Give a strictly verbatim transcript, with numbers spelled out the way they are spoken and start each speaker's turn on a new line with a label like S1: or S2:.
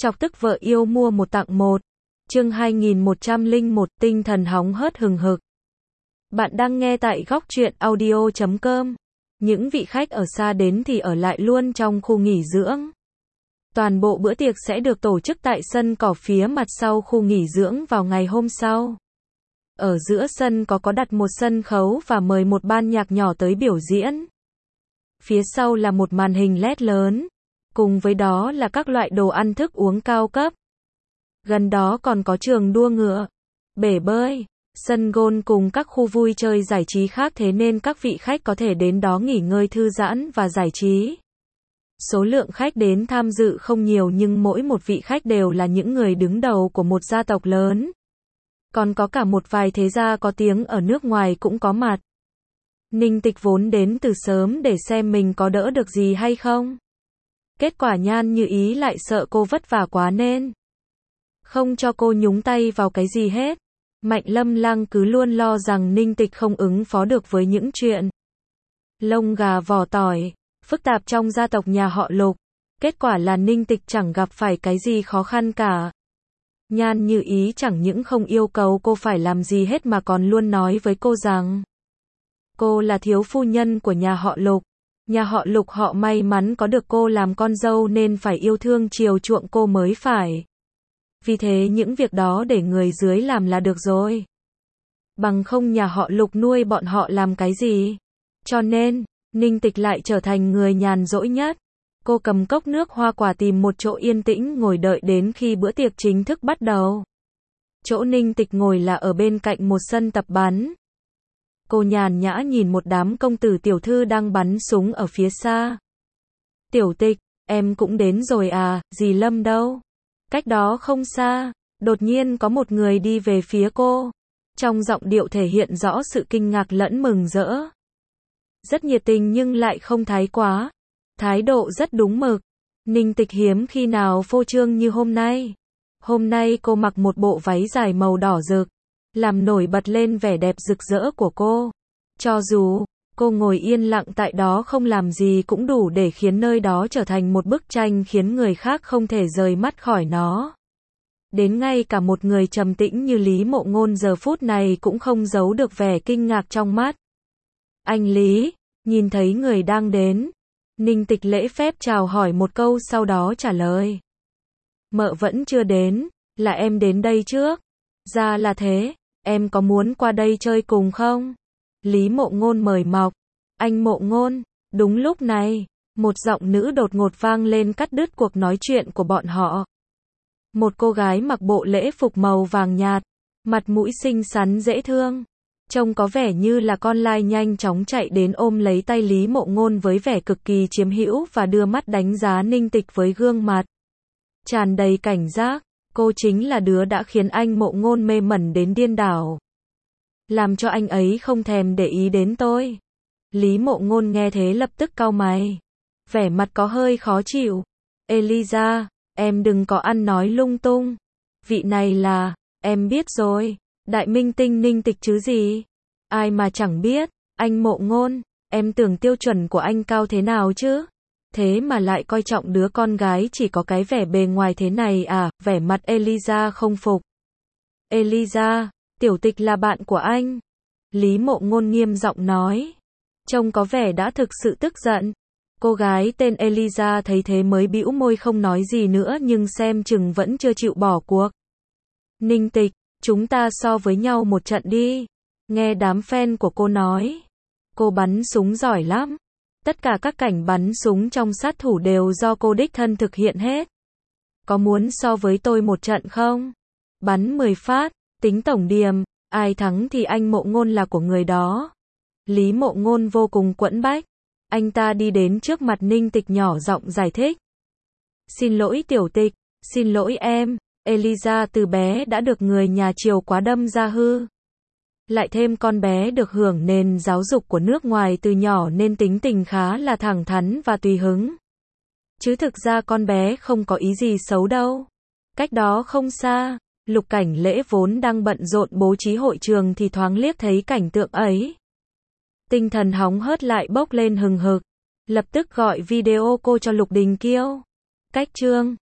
S1: Chọc tức vợ yêu mua một tặng một. Chương hai nghìn một trăm lẻ một, tinh thần hóng hớt hừng hực. Bạn đang nghe tại góc truyện audio chấm com. Những vị khách ở xa đến thì ở lại luôn trong khu nghỉ dưỡng. Toàn bộ bữa tiệc sẽ được tổ chức tại sân cỏ phía mặt sau khu nghỉ dưỡng vào ngày hôm sau. Ở giữa sân có có đặt một sân khấu và mời một ban nhạc nhỏ tới biểu diễn. Phía sau là một màn hình led lớn. Cùng với đó là các loại đồ ăn thức uống cao cấp. Gần đó còn có trường đua ngựa, bể bơi, sân golf cùng các khu vui chơi giải trí khác, thế nên các vị khách có thể đến đó nghỉ ngơi thư giãn và giải trí. Số lượng khách đến tham dự không nhiều nhưng mỗi một vị khách đều là những người đứng đầu của một gia tộc lớn. Còn có cả một vài thế gia có tiếng ở nước ngoài cũng có mặt. Ninh Tịch vốn đến từ sớm để xem mình có đỡ được gì hay không. Kết quả Nhan Như Ý lại sợ cô vất vả quá nên không cho cô nhúng tay vào cái gì hết. Mạnh Lâm Lăng cứ luôn lo rằng Ninh Tịch không ứng phó được với những chuyện lông gà vỏ tỏi, phức tạp trong gia tộc nhà họ Lục. Kết quả là Ninh Tịch chẳng gặp phải cái gì khó khăn cả. Nhan Như Ý chẳng những không yêu cầu cô phải làm gì hết mà còn luôn nói với cô rằng cô là thiếu phu nhân của nhà họ Lục. Nhà họ Lục họ may mắn có được cô làm con dâu nên phải yêu thương chiều chuộng cô mới phải. Vì thế những việc đó để người dưới làm là được rồi. Bằng không nhà họ Lục nuôi bọn họ làm cái gì. Cho nên, Ninh Tịch lại trở thành người nhàn rỗi nhất. Cô cầm cốc nước hoa quả tìm một chỗ yên tĩnh ngồi đợi đến khi bữa tiệc chính thức bắt đầu. Chỗ Ninh Tịch ngồi là ở bên cạnh một sân tập bắn. Cô nhàn nhã nhìn một đám công tử tiểu thư đang bắn súng ở phía xa. Tiểu Tịch, em cũng đến rồi à, dì Lâm đâu? Cách đó không xa, đột nhiên có một người đi về phía cô. Trong giọng điệu thể hiện rõ sự kinh ngạc lẫn mừng rỡ. Rất nhiệt tình nhưng lại không thái quá. Thái độ rất đúng mực. Ninh Tịch hiếm khi nào phô trương như hôm nay. Hôm nay cô mặc một bộ váy dài màu đỏ rực, làm nổi bật lên vẻ đẹp rực rỡ của cô. Cho dù cô ngồi yên lặng tại đó không làm gì cũng đủ để khiến nơi đó trở thành một bức tranh khiến người khác không thể rời mắt khỏi nó. Đến ngay cả một người trầm tĩnh như Lý Mộ Ngôn giờ phút này cũng không giấu được vẻ kinh ngạc trong mắt. Anh Lý, nhìn thấy người đang đến. Ninh Tịch lễ phép chào hỏi một câu sau đó trả lời. Mợ vẫn chưa đến, là em đến đây trước. Ra là thế, em có muốn qua đây chơi cùng không? Lý Mộ Ngôn mời mọc. Anh Mộ Ngôn. Đúng lúc này, một giọng nữ đột ngột vang lên cắt đứt cuộc nói chuyện của bọn họ. Một cô gái mặc bộ lễ phục màu vàng nhạt, mặt mũi xinh xắn dễ thương, trông có vẻ như là con lai nhanh chóng chạy đến ôm lấy tay Lý Mộ Ngôn với vẻ cực kỳ chiếm hữu và đưa mắt đánh giá Ninh Tịch với gương mặt tràn đầy cảnh giác. Cô chính là đứa đã khiến anh Mộ Ngôn mê mẩn đến điên đảo, làm cho anh ấy không thèm để ý đến tôi. Lý Mộ Ngôn nghe thế lập tức cau mày, vẻ mặt có hơi khó chịu. Eliza, em đừng có ăn nói lung tung. Vị này là, em biết rồi, đại minh tinh Ninh Tịch chứ gì. Ai mà chẳng biết, anh Mộ Ngôn, em tưởng tiêu chuẩn của anh cao thế nào chứ? Thế mà lại coi trọng đứa con gái chỉ có cái vẻ bề ngoài thế này à? Vẻ mặt Eliza không phục. Eliza, Tiểu Tịch là bạn của anh. Lý Mộ Ngôn nghiêm giọng nói. Trông có vẻ đã thực sự tức giận. Cô gái tên Eliza thấy thế mới bĩu môi không nói gì nữa nhưng xem chừng vẫn chưa chịu bỏ cuộc. Ninh Tịch, chúng ta so với nhau một trận đi. Nghe đám fan của cô nói, cô bắn súng giỏi lắm. Tất cả các cảnh bắn súng trong Sát Thủ đều do cô đích thân thực hiện hết. Có muốn so với tôi một trận không? Bắn mười phát, tính tổng điểm, ai thắng thì anh Mộ Ngôn là của người đó. Lý Mộ Ngôn vô cùng quẫn bách. Anh ta đi đến trước mặt Ninh Tịch nhỏ giọng giải thích. Xin lỗi Tiểu Tịch, xin lỗi em, Eliza từ bé đã được người nhà chiều quá đâm ra hư. Lại thêm con bé được hưởng nền giáo dục của nước ngoài từ nhỏ nên tính tình khá là thẳng thắn và tùy hứng. Chứ thực ra con bé không có ý gì xấu đâu. Cách đó không xa, Lục Cảnh Lễ vốn đang bận rộn bố trí hội trường thì thoáng liếc thấy cảnh tượng ấy. Tinh thần hóng hớt lại bốc lên hừng hực. Lập tức gọi video cô cho Lục Đình Kiêu. Cách chương